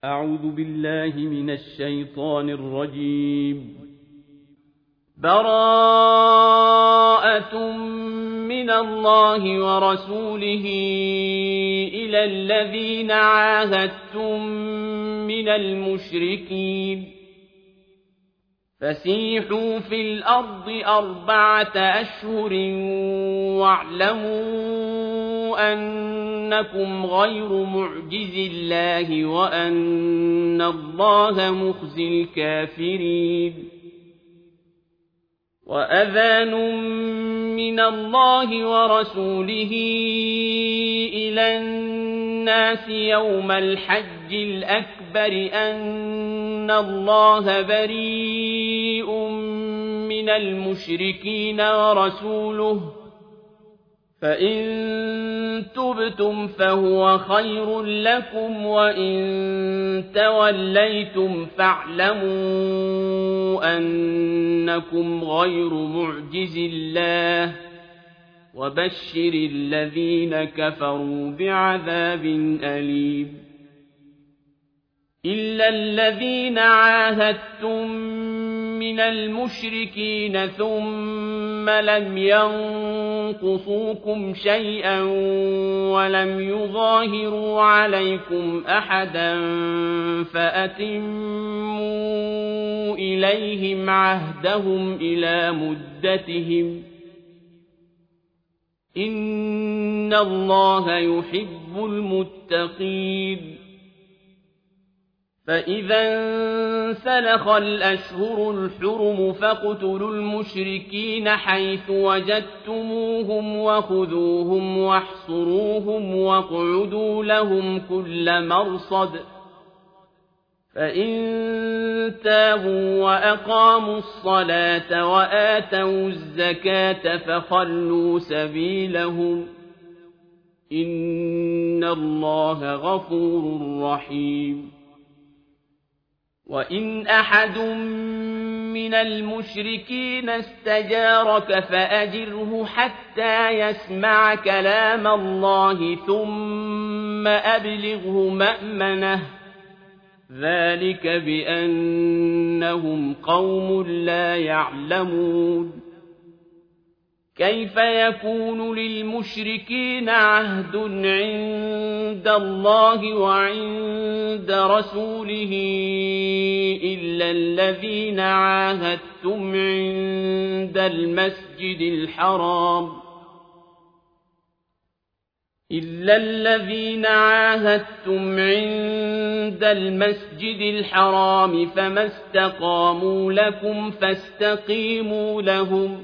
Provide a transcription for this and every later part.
أعوذ بالله من الشيطان الرجيم. براءة من الله ورسوله إلى الذين عاهدتم من المشركين فسيحوا في الأرض 4 أشهر واعلموا أنكم غير معجز الله وأن الله مخزي الكافرين. وأذان من الله ورسوله إلى الناس يوم الحج الأكبر أن الله بريء من المشركين ورسوله فإن تبتم فهو خير لكم وإن توليتم فاعلموا أنكم غير معجز الله وبشر الذين كفروا بعذاب أليم. إلا الذين عاهدتم من المشركين ثم لم ينقصوكم شيئا ولم يظاهروا عليكم أحدا فأتموا إليهم عهدهم إلى مدتهم إن الله يحب المتقين. فإذا انسلخ الأشهر الحرم فاقتلوا المشركين حيث وجدتموهم وخذوهم واحصروهم واقعدوا لهم كل مرصد فإن تابوا وأقاموا الصلاة وآتوا الزكاة فخلوا سبيلهم إن الله غفور رحيم. وإن أحد من المشركين استجارك فأجره حتى يسمع كلام الله ثم أبلغه مأمنه ذلك بأنهم قوم لا يعلمون. كيف يكون للمشركين عهد عند الله وعند رسوله إلا الذين عاهدتم عند المسجد الحرام فما استقاموا لكم فاستقيموا لهم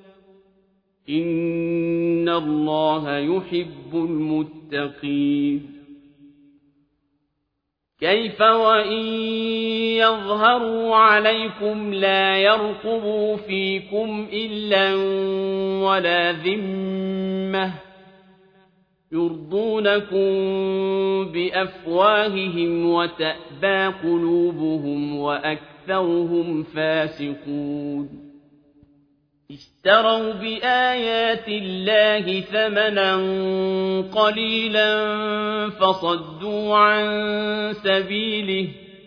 إن الله يحب المتقين. كيف وإن يظهروا عليكم لا يرقبوا فيكم إلا ولا ذمة يرضونكم بأفواههم وتأبى قلوبهم وأكثرهم فاسقون. اشتروا بآيات الله ثمنا قليلا فصدوا عن سبيله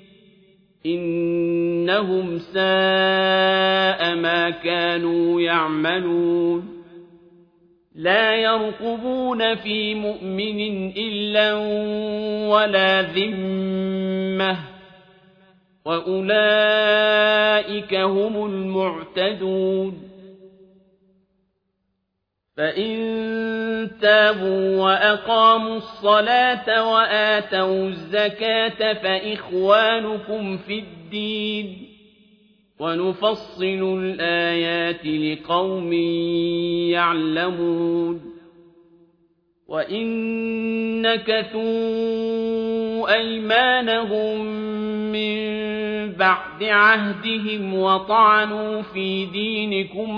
إنهم ساء ما كانوا يعملون. لا يرقبون في مؤمن إلا ولا ذمة وأولئك هم المعتدون. فإن تابوا وأقاموا الصلاة وآتوا الزكاة فإخوانكم في الدين ونفصل الآيات لقوم يعلمون. وإن نكثوا أيمانهم من بعد عهدهم وطعنوا في دينكم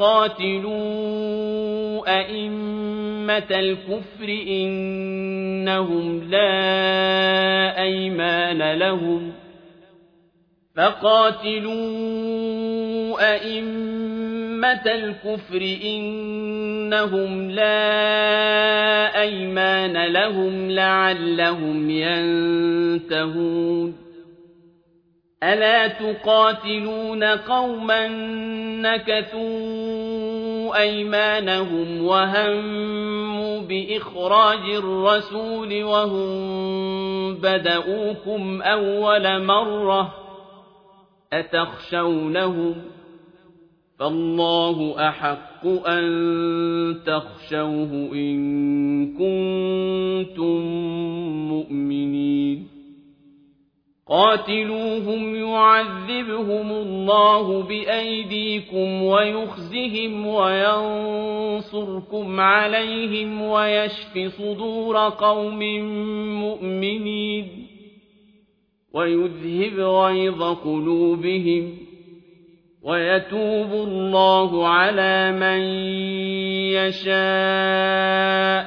فقاتلوا أئمة الكفر إنهم لا أيمان لهم أئمة الكفر إنهم لا أيمان لهم لعلهم ينتهون ألا تقاتلون قوما نكثوا أيمانهم وهموا بإخراج الرسول وهم بدؤوكم أول مرة أتخشونهم فالله أحق أن تخشوه إن كنتم مؤمنين قاتلوهم يعذبهم الله بأيديكم ويخزهم وينصركم عليهم ويشف صدور قوم مؤمنين ويذهب غيظ قلوبهم ويتوب الله على من يشاء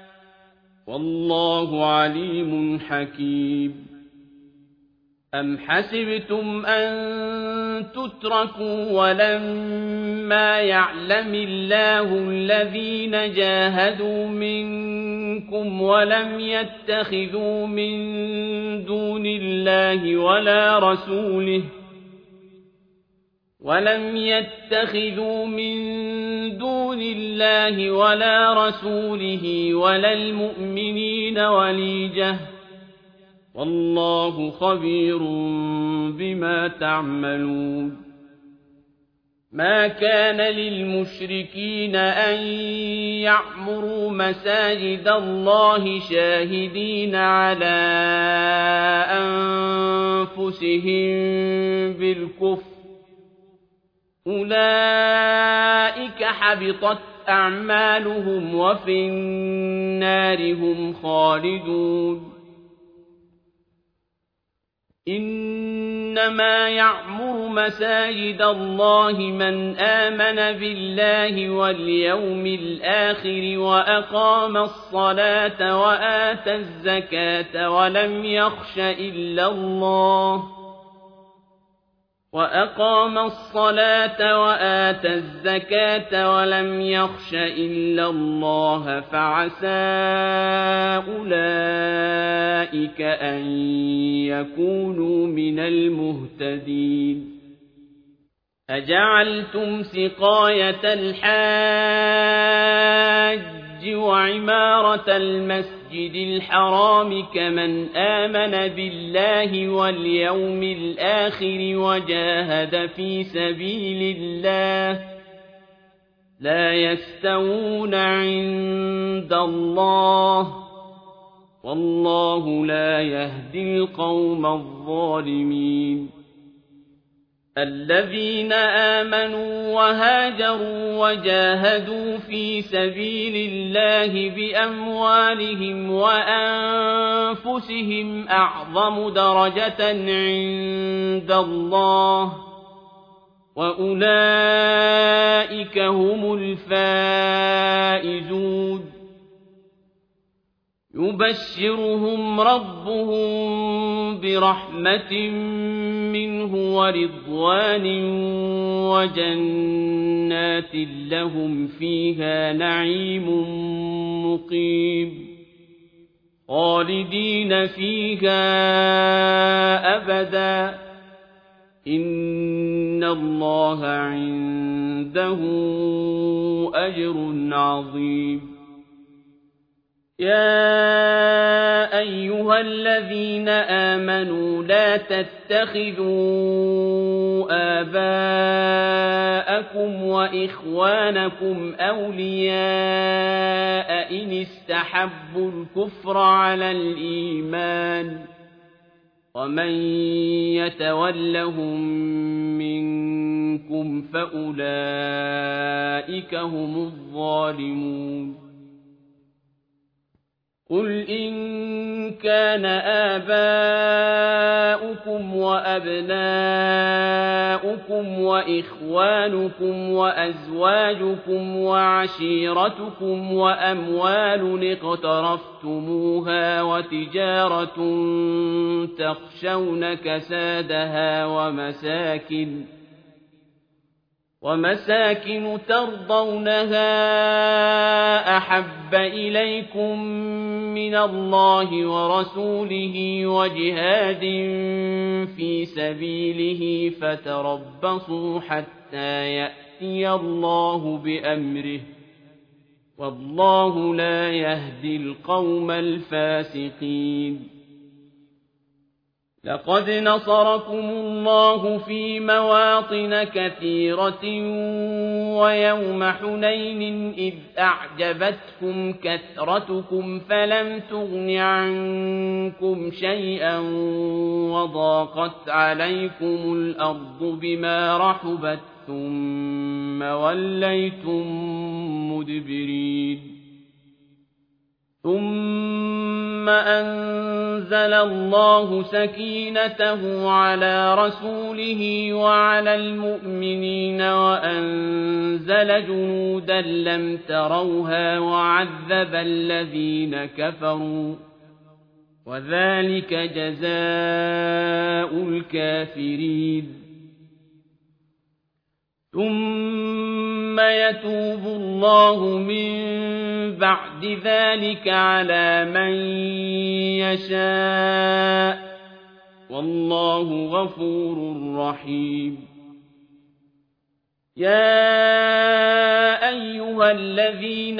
والله عليم حكيم أم حسبتم أن تتركوا ولما يعلم الله الذين جاهدوا منكم ولم يتخذوا من دون الله ولا رسوله ولا المؤمنين وليجة والله خبير بما تعملون ما كان للمشركين أن يعمروا مساجد الله شاهدين على أنفسهم بالكفر أولئك حبطت أعمالهم وفي النار هم خالدون إنما يعمر مساجد الله من آمن بالله واليوم الآخر وأقام الصلاة وآتى الزكاة ولم يخش إلا الله فعسى أولئك أن يكونوا من المهتدين أجعلتم سقاية الحاج وعمارة المسجد الحرام كمن آمن بالله واليوم الآخر وجاهد في سبيل الله لا يستوون عند الله والله لا يهدي القوم الظالمين الذين آمنوا وهاجروا وجاهدوا في سبيل الله بأموالهم وأنفسهم أعظم درجة عند الله وأولئك هم الفائزون يبشرهم ربهم برحمة منه ورضوان وجنات لهم فيها نعيم مقيم خالدين فيها أبدا إن الله عنده أجر عظيم يا أيها الذين آمنوا لا تتخذوا آباءكم وإخوانكم أولياء إن استحبوا الكفر على الإيمان ومن يتولهم منكم فأولئك هم الظالمون قل إن كان آباؤكم وأبناؤكم وإخوانكم وأزواجكم وعشيرتكم وأموال اقترفتموها وتجارة تخشون كسادها ومساكن ترضونها أحب إليكم من الله ورسوله وجهاد في سبيله فتربصوا حتى يأتي الله بأمره والله لا يهدي القوم الفاسقين لقد نصركم الله في مواطن كثيرة ويوم حنين إذ أعجبتكم كثرتكم فلم تغن عنكم شيئا وضاقت عليكم الأرض بما رحبت ثم وليتم مدبرين ثم أنزل الله سكينته على رسوله وعلى المؤمنين وأنزل جنودا لم تروها وعذب الذين كفروا وذلك جزاء الكافرين ثم يتوب الله من بعد ذلك على من يشاء والله غفور رحيم يا أيها الذين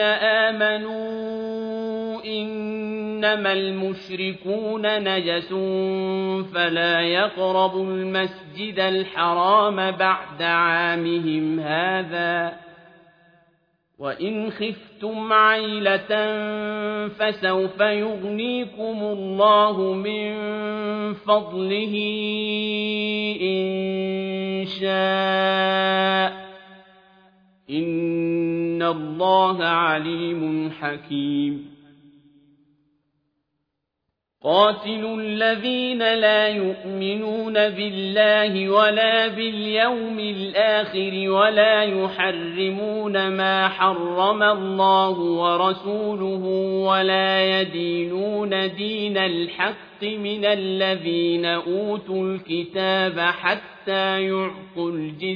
آمنوا إنما المشركون نجس فلا يقربوا المسجد الحرام بعد عامهم هذا وإن خفتم عيلة فسوف يغنيكم الله من فضله إن شاء إن الله عليم حكيم قاتلوا الذين لا يؤمنون بالله ولا باليوم الآخر ولا يحرمون ما حرم الله ورسوله ولا يدينون دين الحق من الذين أوتوا الكتاب حتى يعطوا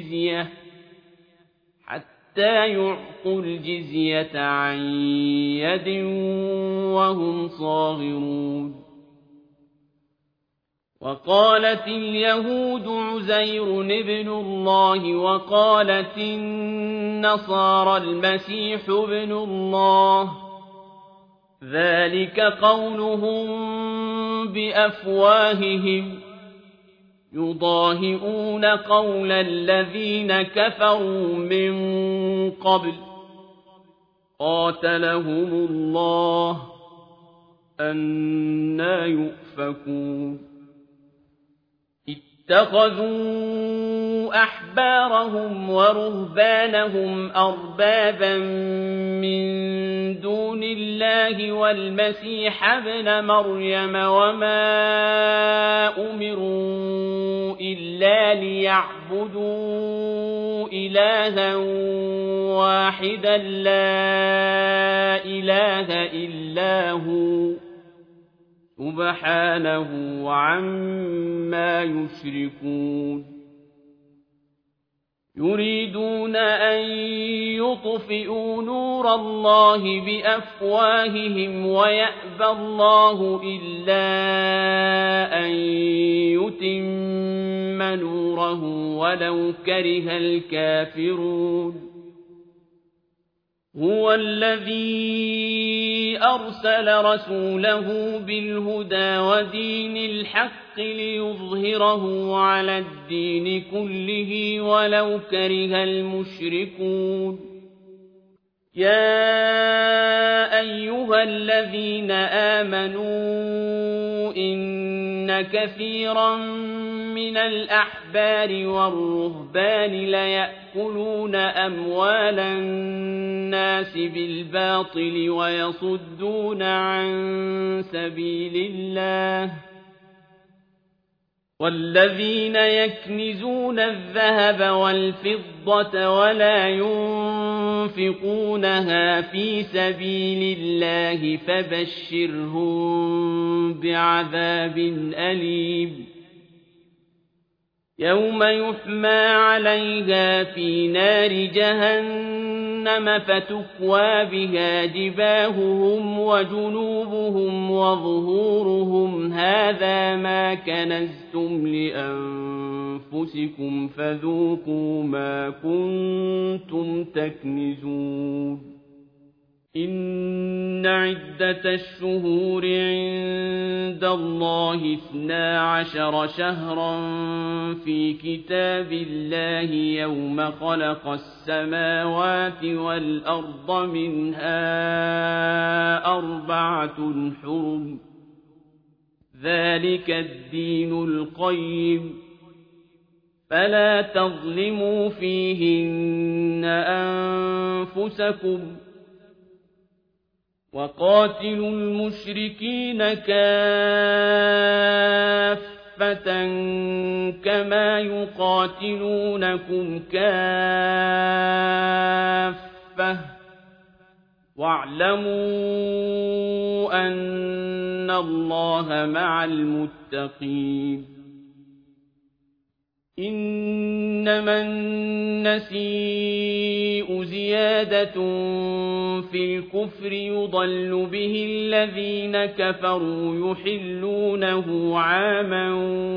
الجزية عن يد وهم صاغرون وقالت اليهود عزير ابن الله وقالت النصارى المسيح ابن الله ذلك قولهم بأفواههم يضاهئون قول الذين كفروا من قبل قاتلهم الله أنى يؤفكون اتخذوا أحبارهم ورهبانهم أربابا من دون الله والمسيح ابن مريم وما أمروا إلا ليعبدوا إلها واحدا لا إله إلا هو سبحانه عما يشركون يريدون أن يطفئوا نور الله بأفواههم ويأبى الله إلا أن يتم نوره ولو كره الكافرون هو الذي أرسل رسوله بالهدى ودين الحق ليظهره على الدين كله ولو كره المشركون يا أيها الذين آمنوا إن كثيرا من الأحبار والرهبان ليأكلون أموال الناس بالباطل ويصدون عن سبيل الله والذين يكنزون الذهب والفضة ولا ينفقونها في سبيل الله فبشرهم بعذاب أليم يوم يحمى عليها في نار جهنم فتكوى بها جباههم وجنوبهم وظهورهم هذا ما كنزتم لأنفسكم فذوقوا ما كنتم تكنزون إن عدة الشهور عند الله 12 شهرا في كتاب الله يوم خلق السماوات والأرض منها 4 حرم ذلك الدين القيم فلا تظلموا فيهن أنفسكم وقاتلوا المشركين كافة كما يقاتلونكم كافة واعلموا أن الله مع المتقين إنما النسيء زيادة في الكفر يضل به الذين كفروا يحلونه عاما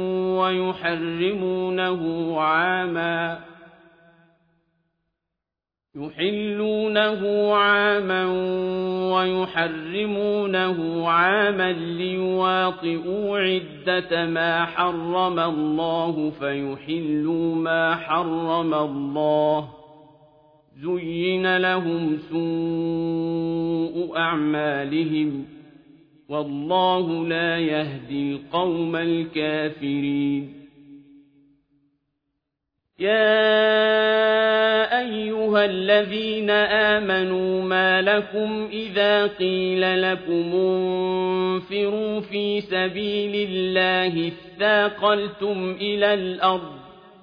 ويحرمونه عاما ليواطئوا عدة ما حرم الله فيحلوا ما حرم الله زين لهم سوء أعمالهم والله لا يهدي القوم الكافرين يا أيها الذين آمنوا ما لكم إذا قيل لكم انفروا في سبيل الله اثاقلتم إلى الأرض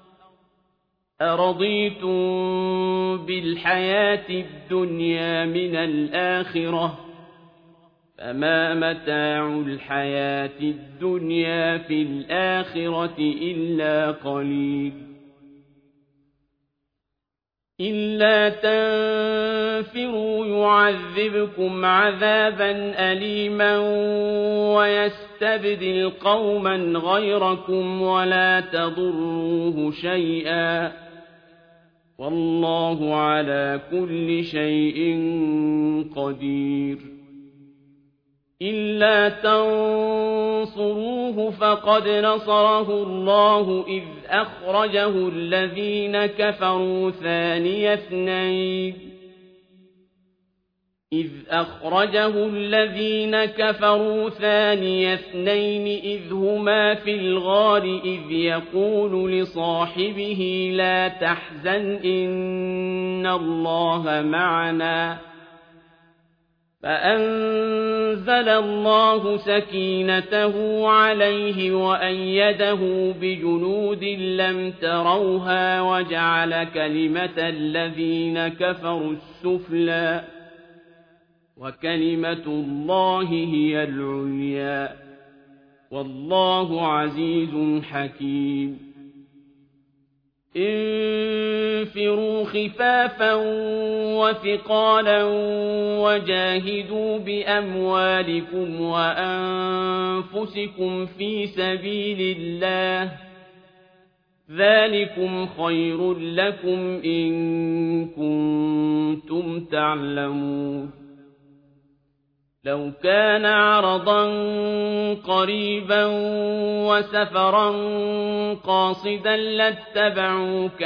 أرضيتم بالحياة الدنيا من الآخرة فما متاع الحياة الدنيا في الآخرة إلا قليل إلا تنفروا يعذبكم عذابا أليما ويستبدل قوما غيركم ولا تضروه شيئا والله على كل شيء قدير إلا تنصروه فقد نصره الله أخرجه الذين كفروا ثاني اثنين إذ هما في الغار إذ يقول لصاحبه لا تحزن إن الله معنا فأنزل الله سكينته عليه وأيده بجنود لم تروها وجعل كلمة الذين كفروا السفلى وكلمة الله هي العليا والله عزيز حكيم انفروا خفافا وثقالا وجاهدوا بأموالكم وأنفسكم في سبيل الله ذلكم خير لكم إن كنتم تعلمون لو كان عرضا قريبا وسفرا قاصدا لاتبعوك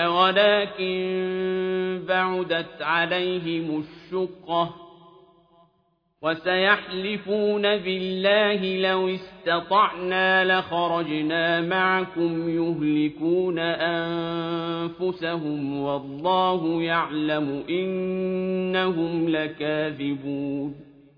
ولكن بعدت عليهم الشقة وسيحلفون بالله لو استطعنا لخرجنا معكم يهلكون أنفسهم والله يعلم إنهم لكاذبون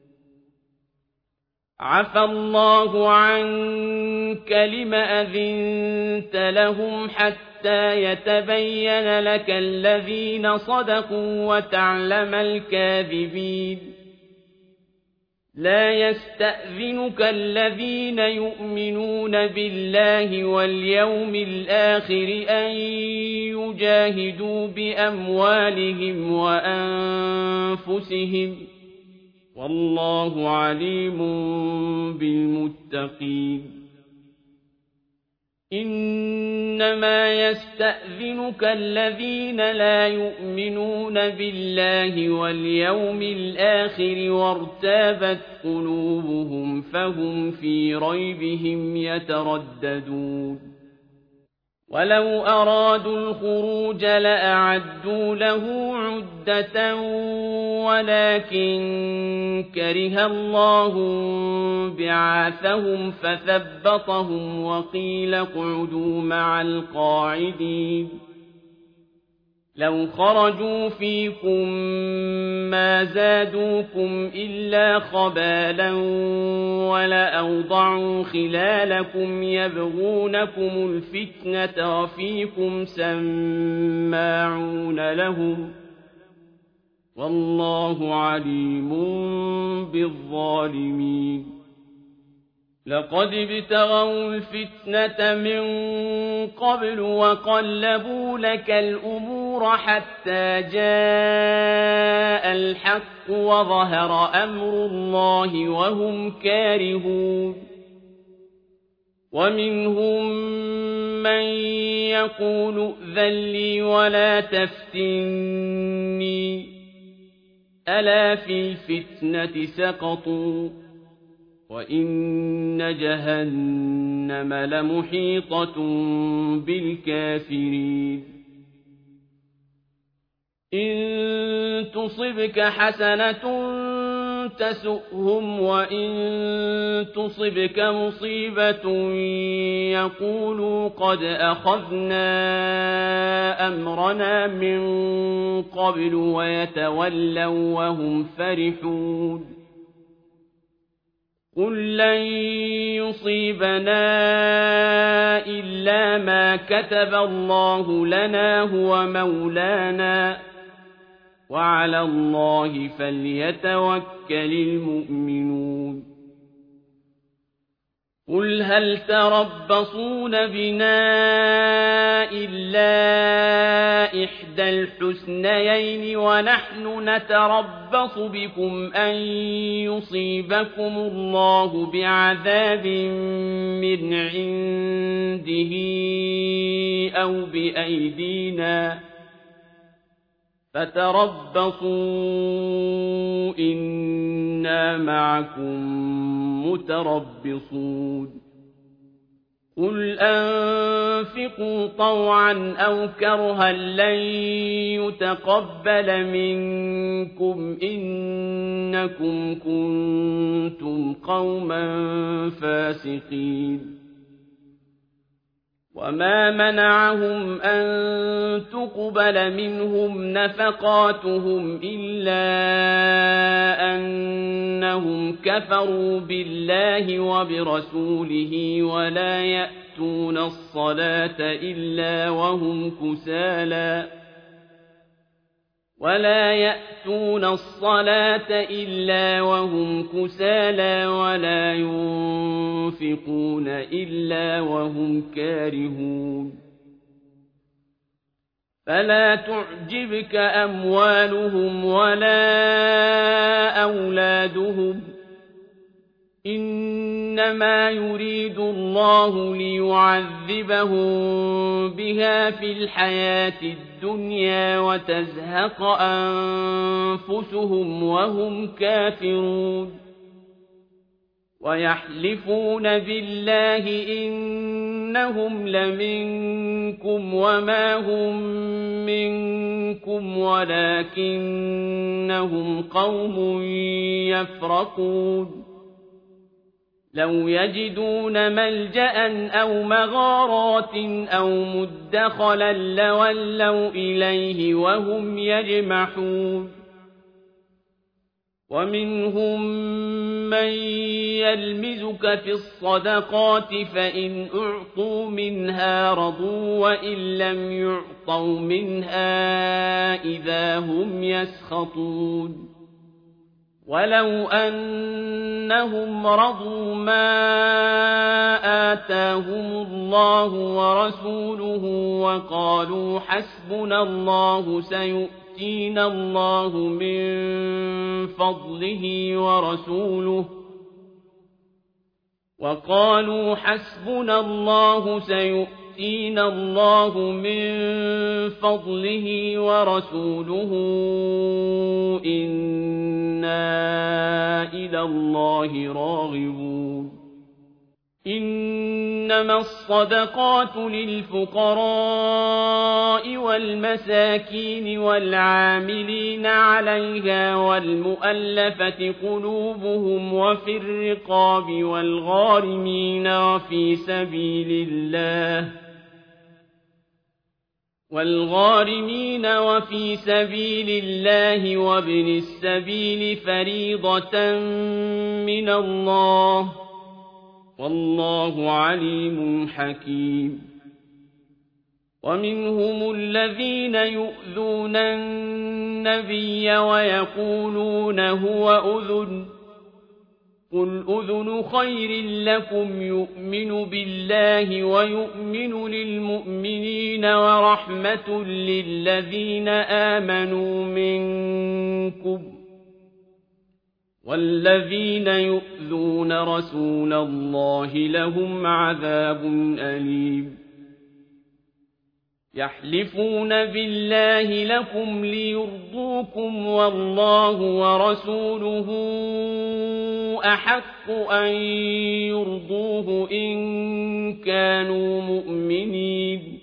عفى الله عنك لم أذنت لهم حتى يتبين لك الذين صدقوا وتعلم الكاذبين لا يستأذنك الذين يؤمنون بالله واليوم الآخر أن يجاهدوا بأموالهم وأنفسهم والله عليم بالمتقين إنما يستأذنك الذين لا يؤمنون بالله واليوم الآخر وارتابت قلوبهم فهم في ريبهم يترددون ولو أرادوا الخروج لأعدوا له عدة ولكن كره الله بعاثهم فثبطهم وقيل اقعدوا مع القاعدين لو خرجوا فيكم ما زادوكم إلا خبالا ولأوضعوا خلالكم يبغونكم الفتنة وفيكم سماعون لهم والله عليم بالظالمين لقد ابتغوا الفتنة من قبل وقلبوا لك الأمور حتى جاء الحق وظهر أمر الله وهم كارهون ومنهم من يقول ائذن لي ولا تفتني ألا في الفتنة سقطوا وإن جهنم لمحيطة بالكافرين إن تصبك حسنة تسؤهم وإن تصبك مصيبة يقولوا قد أخذنا أمرنا من قبل ويتولوا وهم فرحون قل لن يصيبنا إلا ما كتب الله لنا هو مولانا وعلى الله فليتوكل المؤمنون قل هل تربصون بنا إلا إحدى الحسنيين ونحن نتربص بكم أن يصيبكم الله بعذاب من عنده أو بأيدينا فتربصوا إنا معكم متربصون قل أنفقوا طوعا أو كرها لن يتقبل منكم إنكم كنتم قوما فاسقين وما منعهم أن تقبل منهم نفقاتهم إلا أنهم كفروا بالله وبرسوله ولا يأتون الصلاة إلا وهم كسالى ولا ينفقون إلا وهم كارهون فلا تعجبك أموالهم ولا أولادهم إنما يريد الله ليعذبهم بها في الحياة الدنيا وتزهق أنفسهم وهم كافرون ويحلفون بالله إنهم لمنكم وما هم منكم ولكنهم قوم يفرقون لو يجدون ملجأ أو مغارات أو مدخلا لولوا إليه وهم يجمحون ومنهم من يلمزك في الصدقات فإن أعطوا منها رضوا وإن لم يعطوا منها إذا هم يسخطون ولو أنهم رضوا ما آتاهم الله ورسوله وقالوا حسبنا الله سيؤتينا الله من فضله ورسوله إنا إلى الله راغبون إنما الصدقات للفقراء والمساكين والعاملين عليها والمؤلفة قلوبهم وفي الرقاب والغارمين وفي سبيل الله وابن السبيل فريضة من الله والله عليم حكيم ومنهم الذين يؤذون النبي ويقولون هو أذن قل أذن خير لكم يؤمن بالله ويؤمن للمؤمنين ورحمة للذين آمنوا منكم والذين يؤذون رسول الله لهم عذاب أليم يحلفون بالله لكم ليرضوكم والله ورسوله أحق أن يرضوه إن كانوا مؤمنين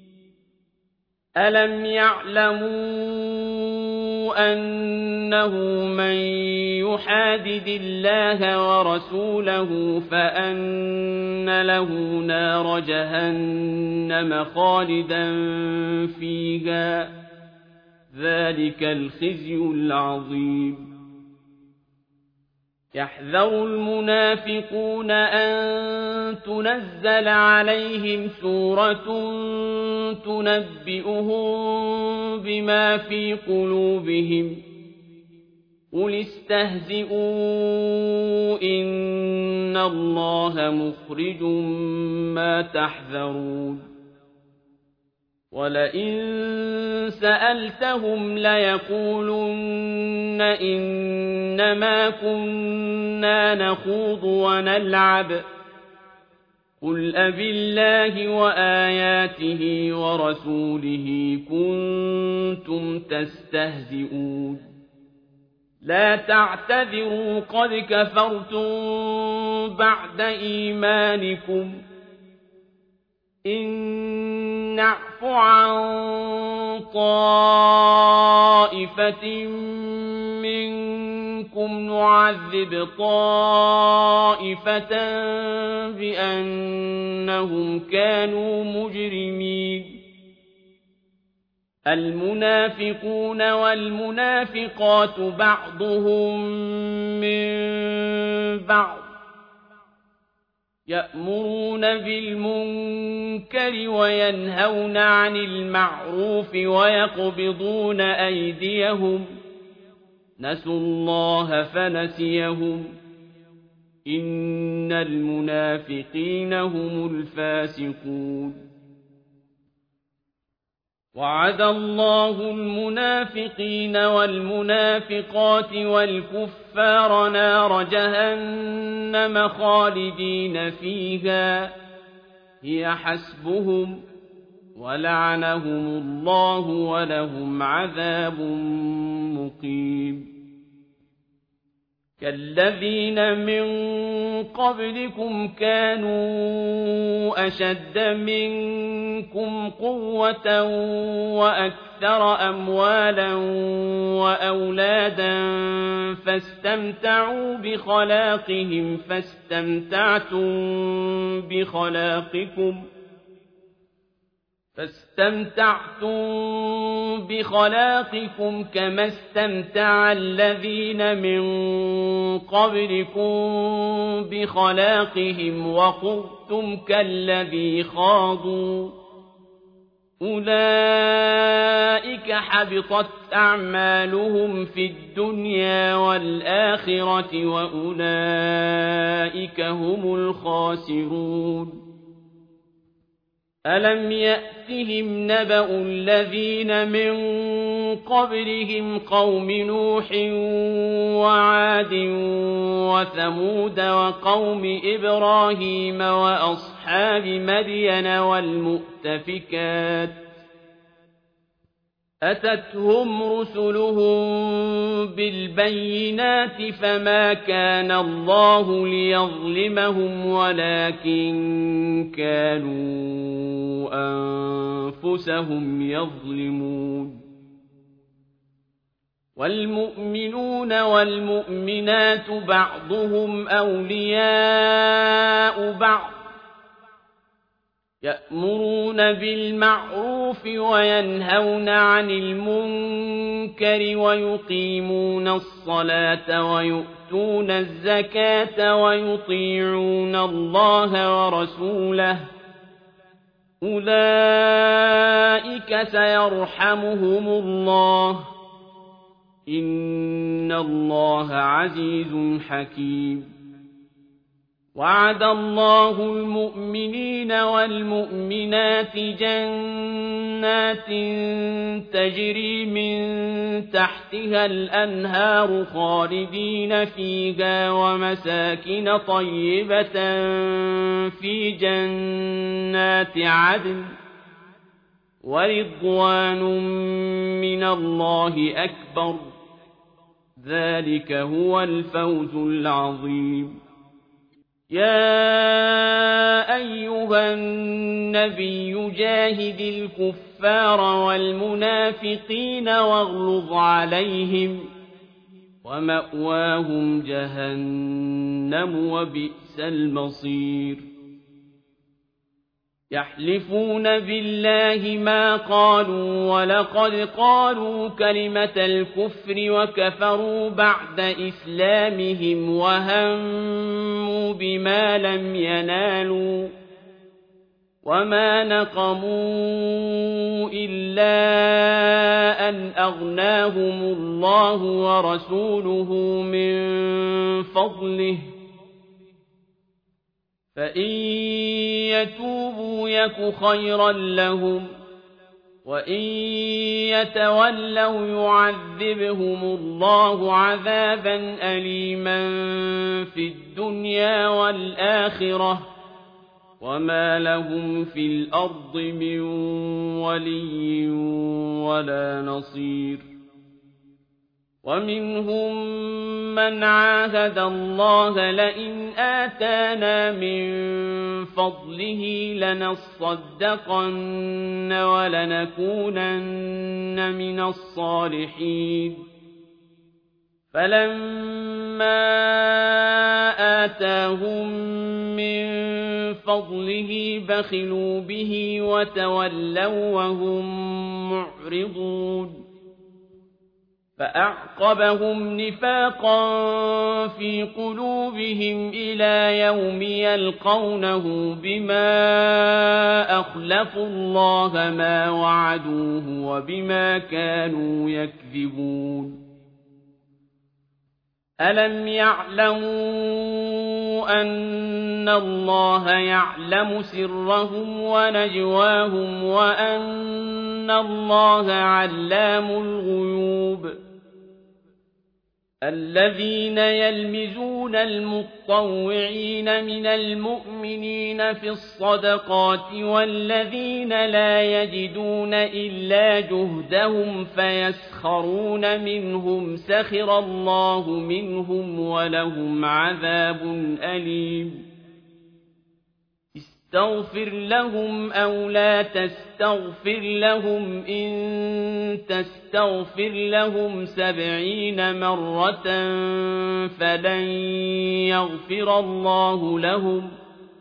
ألم يعلموا أنه من يحادد الله ورسوله فأن له نار جهنم خالدا فيها ذلك الخزي العظيم يحذر المنافقون أن تنزل عليهم سورة تنبئهم بما في قلوبهم قل استهزئوا إن الله مخرج ما تحذرون ولئن سألتهم ليقولن إنما كنا نخوض ونلعب قل أبالله وآياته ورسوله كنتم تستهزئون لا تعتذروا قد كفرتم بعد إيمانكم إن نعف عن طائفة منكم نعذب طائفة بأنهم كانوا مجرمين المنافقون والمنافقات بعضهم من بعض يأمرون بالمنكر وينهون عن المعروف ويقبضون أيديهم نسوا الله فنسيهم إن المنافقين هم الفاسقون وعد الله المنافقين والمنافقات والكفار نار جهنم خالدين فيها هي حسبهم ولعنهم الله ولهم عذاب مقيم كالذين من قبلكم كانوا أشد منكم قوة وأكثر أموالا وأولادا فاستمتعوا بخلاقهم فاستمتعتم بخلاقكم كما استمتع الذين من قبلكم بخلاقهم وخضتم كالذي خاضوا أولئك حبطت أعمالهم في الدنيا والآخرة وأولئك هم الخاسرون ألم يأتهم نبأ الذين من قبلهم قوم نوح وعاد وثمود وقوم إبراهيم وأصحاب مدين والمؤتفكات أتتهم رسلهم بالبينات فما كان الله ليظلمهم ولكن كانوا أنفسهم يظلمون والمؤمنون والمؤمنات بعضهم أولياء بعض يأمرون بالمعروف وينهون عن المنكر ويقيمون الصلاة ويؤتون الزكاة ويطيعون الله ورسوله أولئك سيرحمهم الله إن الله عزيز حكيم وعد الله المؤمنين والمؤمنات جنات تجري من تحتها الأنهار خالدين فيها ومساكن طيبة في جنات عدن ورضوان من الله أكبر ذلك هو الفوز العظيم يا أيها النبي جاهد الكفار والمنافقين واغلظ عليهم ومأواهم جهنم وبئس المصير يحلفون بالله ما قالوا ولقد قالوا كلمة الكفر وكفروا بعد إسلامهم وهموا بما لم ينالوا وما نقموا إلا أن أغناهم الله ورسوله من فضله فإن يتوبوا يك خيرا لهم وإن يتولوا يعذبهم الله عذابا أليما في الدنيا والآخرة وما لهم في الأرض من ولي ولا نصير ومنهم من عاهد الله لئن آتانا من فضله لنصدقن ولنكونن من الصالحين فلما آتاهم من فضله بخلوا به وتولوا وهم معرضون فأعقبهم نفاقا في قلوبهم إلى يوم يلقونه بما أخلفوا الله ما وعدوه وبما كانوا يكذبون ألم يعلموا أن الله يعلم سرهم ونجواهم وأن الله علام الغيوب الذين يلمزون المطوعين من المؤمنين في الصدقات والذين لا يجدون إلا جهدهم فيسخرون منهم سخر الله منهم ولهم عذاب أليم استغفر لهم أو لا تستغفر لهم إن تستغفر لهم 70 مرة فلن يغفر الله لهم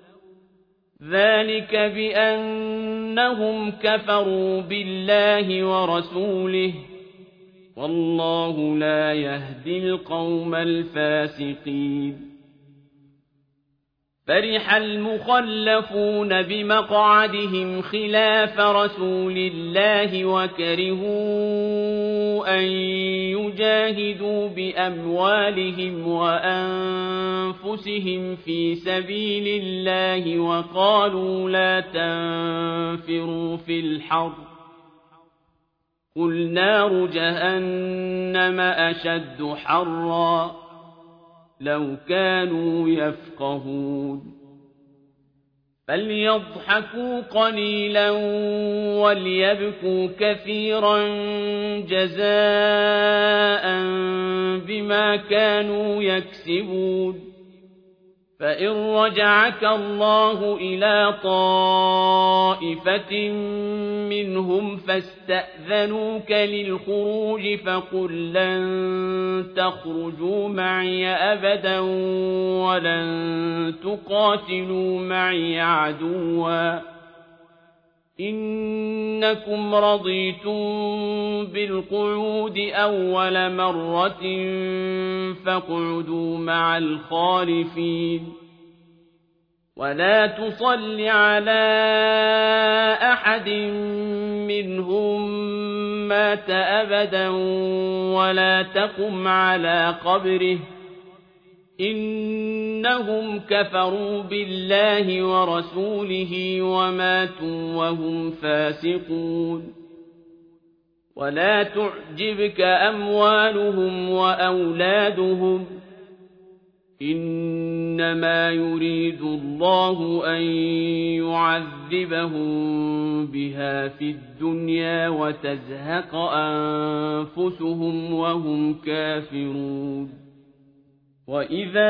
ذلك بأنهم كفروا بالله ورسوله والله لا يهدي القوم الفاسقين فرح المخلفون بمقعدهم خلاف رسول الله وكرهوا أن يجاهدوا بأموالهم وأنفسهم في سبيل الله وقالوا لا تنفروا في الحر قل نار جهنم أشد حرا لو كانوا يفقهون فليضحكوا قليلا وليبكوا كثيرا جزاء بما كانوا يكسبون فإن رجعك الله إلى طائفة منهم فاستأذنوك للخروج فقل لن تخرجوا معي أبدا ولن تقاتلوا معي عدوا إنكم رضيتم بالقعود أول مرة فاقعدوا مع الخالفين ولا تصل على أحد منهم مات أبدا ولا تقم على قبره إنهم كفروا بالله ورسوله وماتوا وهم فاسقون ولا تعجبك أموالهم وأولادهم إنما يريد الله أن يعذبهم بها في الدنيا وتزهق أنفسهم وهم كافرون وإذا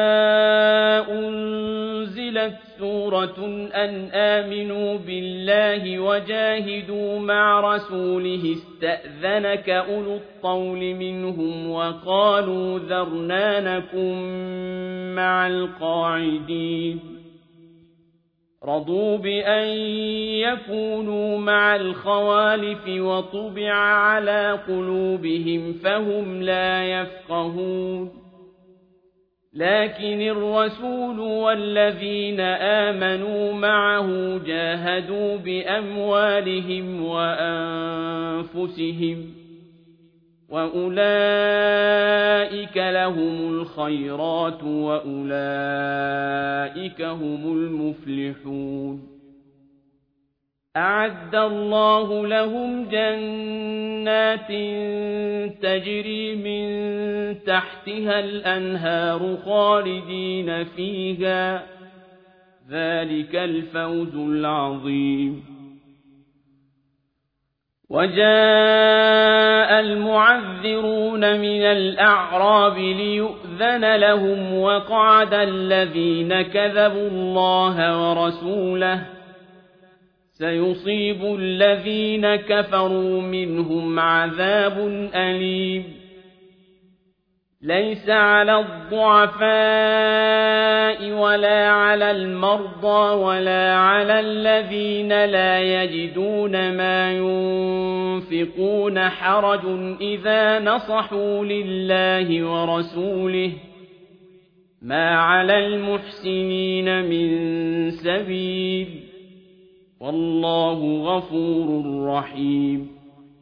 أنزلت سورة أن آمنوا بالله وجاهدوا مع رسوله استأذنك أولو الطول منهم وقالوا ذرنا نكن مع القاعدين رضوا بأن يكونوا مع الخوالف وطبع على قلوبهم فهم لا يفقهون لكن الرسول والذين آمنوا معه جاهدوا بأموالهم وأنفسهم وأولئك لهم الخيرات وأولئك هم المفلحون أعد الله لهم جنات تجري من تحتها الأنهار خالدين فيها ذلك الفوز العظيم وجاء المعذرون من الأعراب ليؤذن لهم وقعد الذين كذبوا الله ورسوله سيصيب الذين كفروا منهم عذاب أليم ليس على الضعفاء ولا على المرضى ولا على الذين لا يجدون ما ينفقون حرج إذا نصحوا لله ورسوله ما على المحسنين من سبيل والله غفور رحيم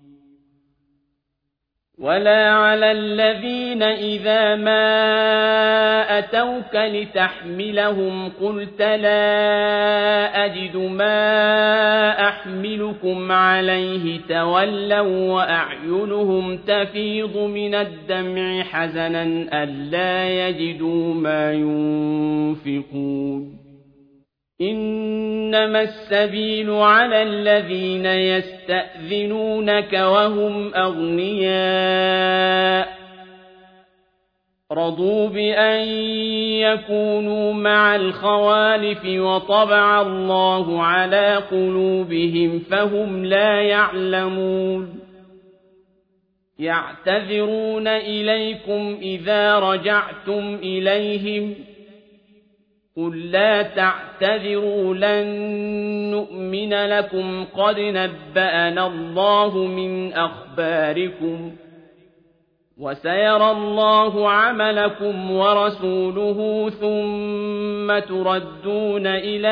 ولا على الذين إذا ما أتوك لتحملهم قلت لا أجد ما أحملكم عليه تولوا وأعينهم تفيض من الدمع حزنا ألا يجدوا ما ينفقون إنما السبيل على الذين يستأذنونك وهم أغنياء رضوا بأن يكونوا مع الخوالف وطبع الله على قلوبهم فهم لا يعلمون يعتذرون إليكم إذا رجعتم إليهم قل لا تعتذروا لن نؤمن لكم قد نبأنا الله من أخباركم وسيرى الله عملكم ورسوله ثم تردون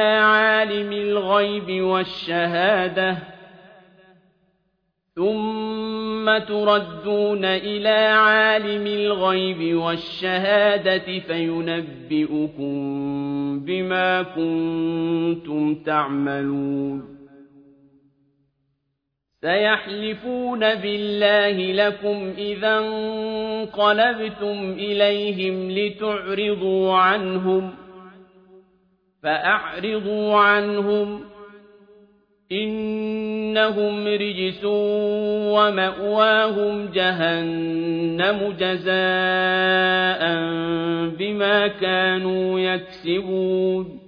إلى عالم الغيب والشهادة فينبئكم بما كنتم تعملون سيحلفون بالله لكم إذا انقلبتم إليهم لتعرضوا عنهم فأعرضوا عنهم إنهم رجس ومأواهم جهنم جزاء بما كانوا يكسبون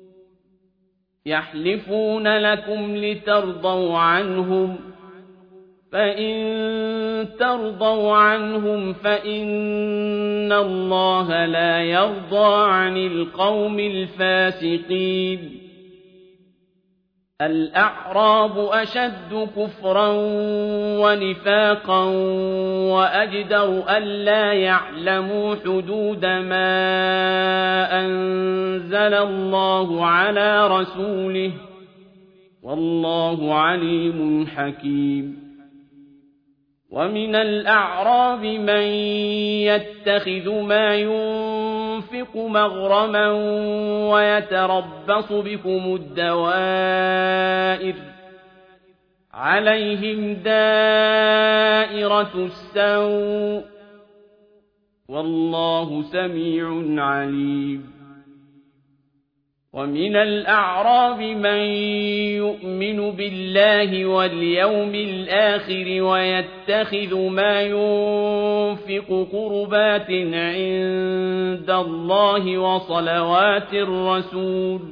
يحلفون لكم لترضوا عنهم فإن ترضوا عنهم فإن الله لا يرضى عن القوم الفاسقين الأعراب أشد كفرا ونفاقا وأجدر ألا يعلموا حدود ما أنزل الله على رسوله والله عليم حكيم ومن الأعراب من يتخذ ما ينفق مغرما ويتربص بكم الدوائر عليهم دائرة السوء والله سميع عليم ومن الأعراب من يؤمن بالله واليوم الآخر ويتخذ ما ينفق قربات عند الله وصلوات الرسول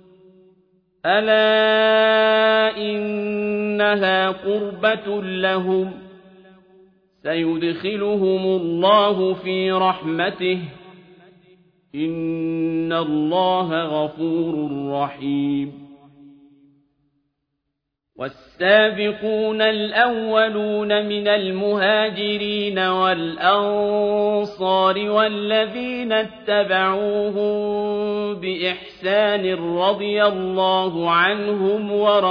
ألا إنها قربة لهم سيدخلهم الله في رحمته إن الله غفور رحيم والسابقون الأولون من المهاجرين والأنصار والذين اتبعوهم بإحسان رضي الله عنهم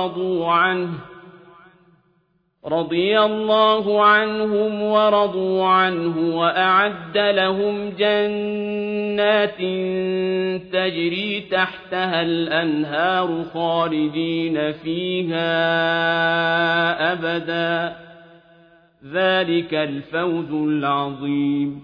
ورضوا عنه وأعد لهم جنات تجري تحتها الأنهار خالدين فيها أبدا ذلك الفوز العظيم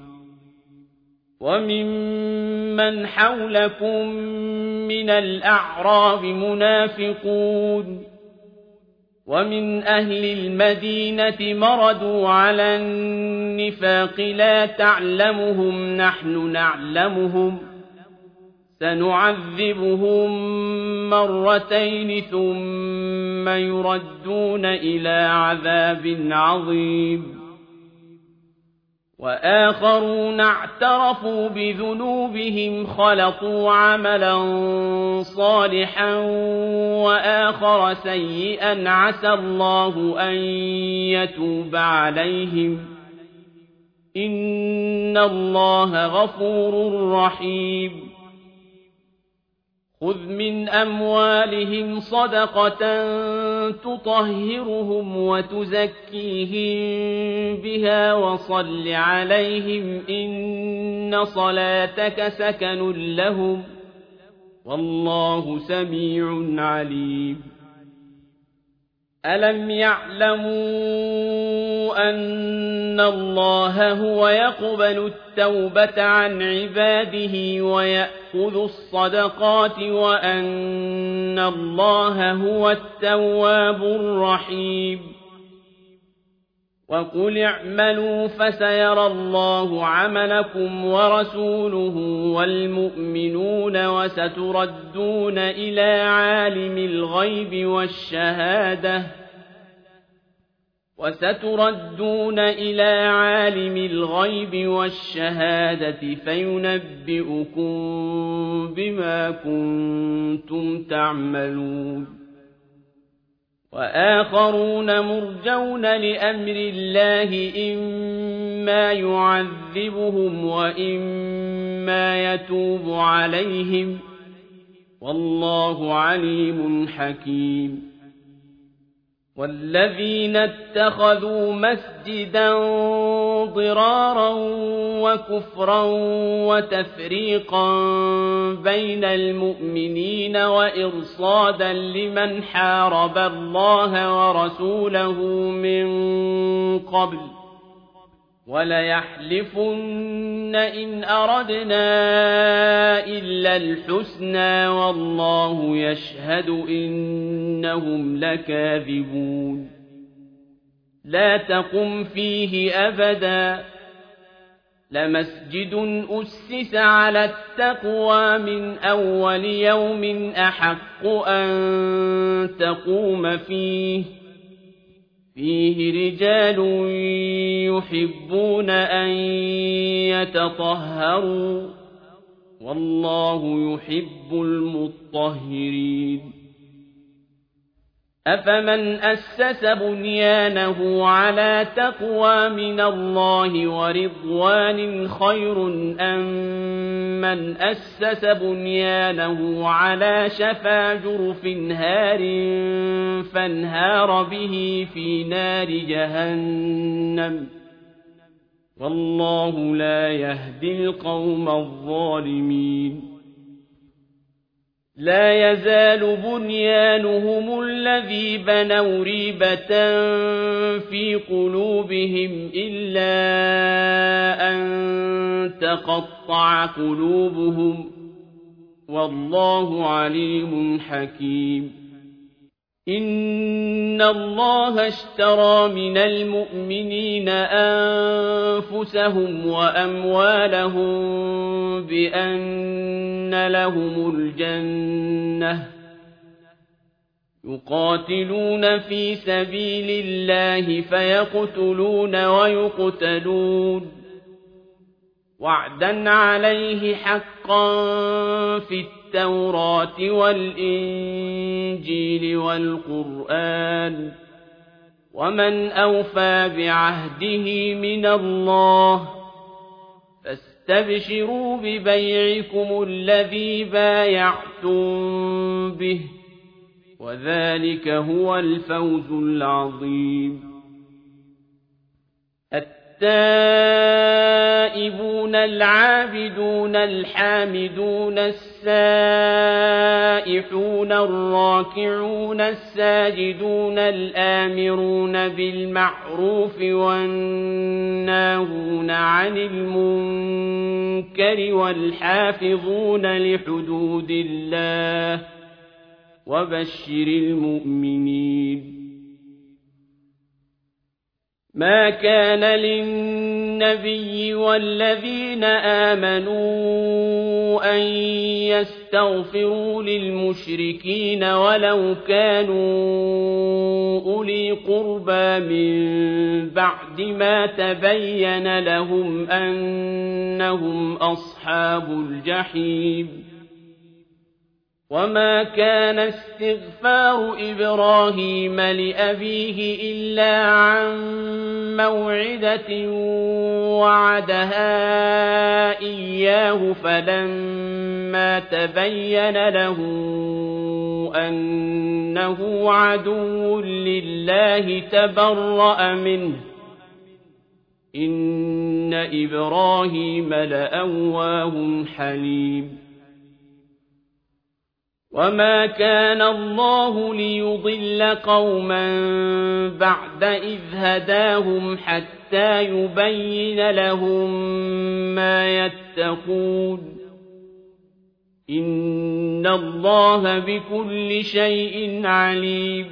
وممن حولكم من الأعراب منافقون ومن أهل المدينة مردوا على النفاق لا تعلمهم نحن نعلمهم سنعذبهم مرتين ثم يردون إلى عذاب عظيم وآخرون اعترفوا بذنوبهم خلطوا عملا صالحا وآخر سيئا عسى الله أن يتوب عليهم إن الله غفور رحيم خذ من أموالهم صدقة تطهرهم وتزكيهم بها وصل عليهم إن صلاتك سكن لهم والله سميع عليم ألم يعلموا أن الله هو يقبل التوبة عن عباده ويأخذ الصدقات وأن الله هو التواب الرحيم وقل اعملوا فسيرى الله عملكم ورسوله والمؤمنون وستردون إلى عالم الغيب والشهادة فينبئكم بما كنتم تعملون وآخرون مرجون لأمر الله إما يعذبهم وإما يتوب عليهم والله عليم حكيم والذين اتخذوا مسجدا ضرارا وكفرا وتفريقا بين المؤمنين وإرصادا لمن حارب الله ورسوله من قبل وليحلفن إن أردنا إلا الحسنى والله يشهد إنهم لكاذبون لا تقم فيه أبدا لمسجد أسس على التقوى من أول يوم أحق أن تقوم فيه رجال يحبون أن يتطهروا والله يحب المطهرين أفمن أسس بنيانه على تقوى من الله ورضوان خير أم من أسس بنيانه على شفا جرف هار فانهار به في نار جهنم والله لا يهدي القوم الظالمين لا يزال بنيانهم الذي بنوا ريبة في قلوبهم إلا أن تقطع قلوبهم والله عليم حكيم إن الله اشترى من المؤمنين أنفسهم وأموالهم بأن لهم الجنة يقاتلون في سبيل الله فيقتلون ويقتلون وعدا عليه حقا في التوراة والإنجيل والقرآن ومن أوفى بعهده من الله فاستبشروا ببيعكم الذي بايعتم به وذلك هو الفوز العظيم التائبون العابدون الحامدون السائحون الراكعون الساجدون الآمرون بالمعروف والناهون عن المنكر والحافظون لحدود الله وبشر المؤمنين ما كان للنبي والذين آمنوا أن يستغفروا للمشركين ولو كانوا أولي قربى من بعد ما تبين لهم أنهم أصحاب الجحيم وما كان استغفار إبراهيم لأبيه إلا عن موعدة وعدها إياه فلما تبين له أنه عدو لله تبرأ منه إن إبراهيم لأواه حليم وما كان الله ليضل قوما بعد إذ هداهم حتى يبين لهم ما يتقون إن الله بكل شيء عليم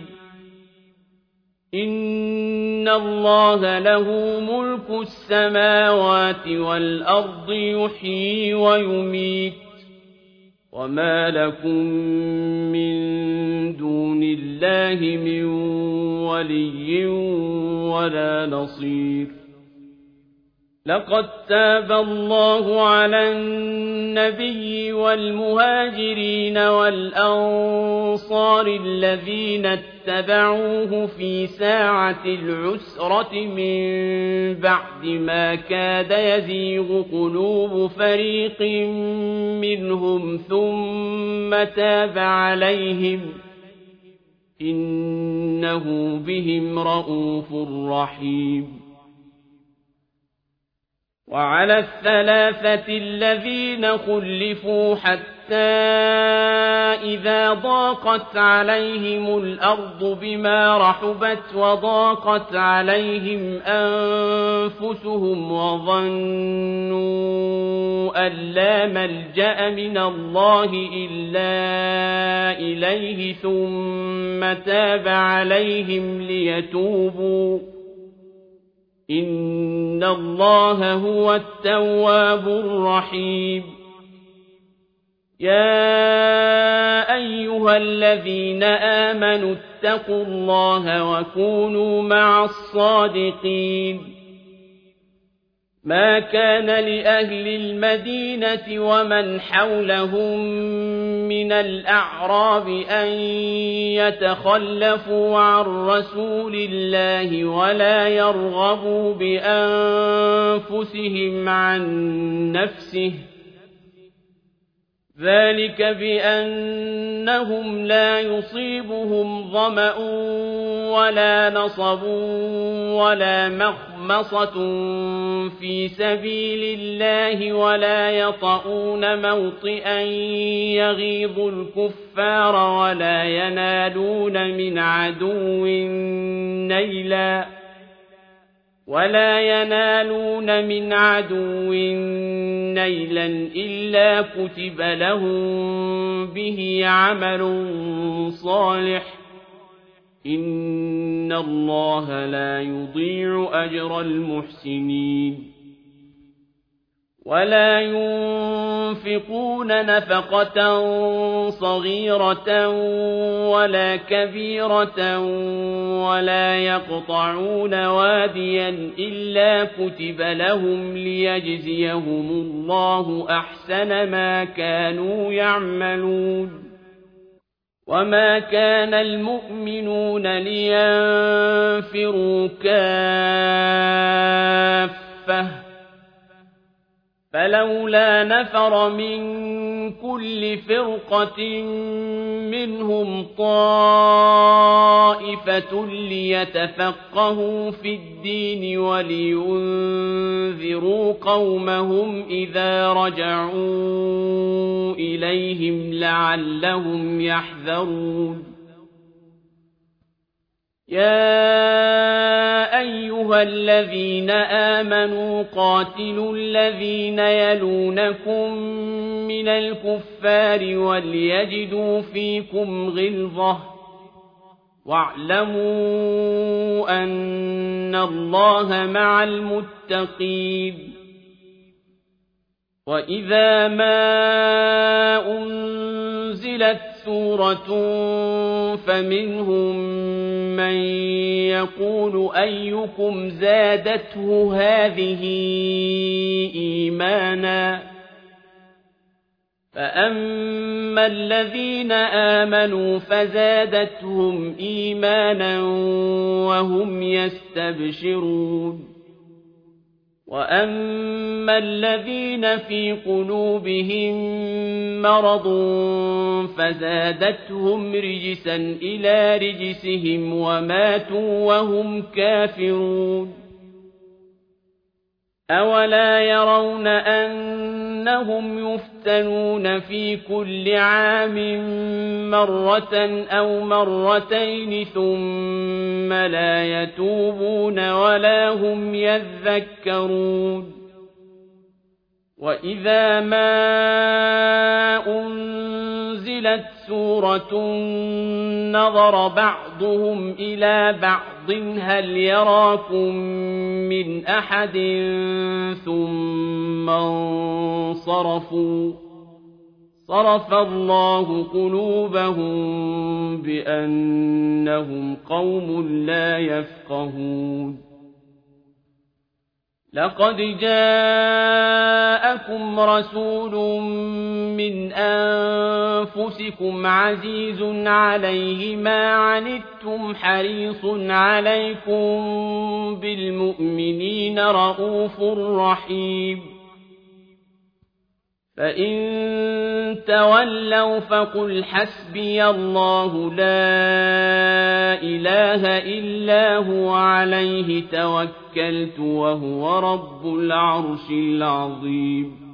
إن الله له ملك السماوات والأرض يحيي ويميت وما لكم من دون الله من ولي ولا نصير لقد تاب الله على النبي والمهاجرين والأنصار الذين اتبعوه في ساعة العسرة من بعد ما كاد يزيغ قلوب فريق منهم ثم تاب عليهم إنه بهم رءوف رحيم. وعلى الثلاثة الذين خلفوا حتى إذا ضاقت عليهم الأرض بما رحبت وضاقت عليهم أنفسهم وظنوا أن لا ملجأ من الله إلا إليه ثم تاب عليهم ليتوبوا إن الله هو التواب الرحيم. يا أيها الذين آمنوا اتقوا الله وكونوا مع الصادقين. ما كان لأهل المدينة ومن حولهم من الأعراب أن يتخلفوا عن رسول الله ولا يرغبوا بأنفسهم عن نفسه ذلك بأنهم لا يصيبهم ظمأ ولا نصب ولا مخمصة في سبيل الله ولا يطؤون موطئا يغيظ الكفار ولا ينالون من عدو نيلا إلا كتب لهم به عمل صالح إن الله لا يضيع أجر المحسنين. ولا ينفقون نفقة صغيرة ولا كبيرة ولا يقطعون واديا إلا كتب لهم ليجزيهم الله أحسن ما كانوا يعملون. وما كان المؤمنون لينفروا كافة فلولا نفر من كل فرقة منهم طائفة ليتفقهوا في الدين ولينذروا قومهم إذا رجعوا إليهم لعلهم يحذرون. يا أيها الذين آمنوا قاتلوا الذين يلونكم من الكفار وليجدوا فيكم غلظة واعلموا أن الله مع المتقين. وإذا ما أنزلت سورة فمنهم من يقول أيكم زادته هذه إيمانا فأما الذين آمنوا فزادتهم إيمانا وهم يستبشرون. وأما الذين في قلوبهم مرض فزادتهم رجسا إلى رجسهم وماتوا وهم كافرون. أولا يرون أنهم يفتنون في كل عام مرة أو مرتين ثم لا يتوبون ولا هم يذكرون. وإذا ما أنزلت سورة نظر بعضهم إلى بعض هل يراكم من أحد ثم انصرفوا صرف الله قلوبهم بأنهم قوم لا يفقهون. لقد جاءكم رسول من أنفسكم عزيز عليه ما عنتم حريص عليكم بالمؤمنين رءوف رحيم فإن تولوا فقل حسبي الله لا إله إلا هو عليه توكلت وهو رب العرش العظيم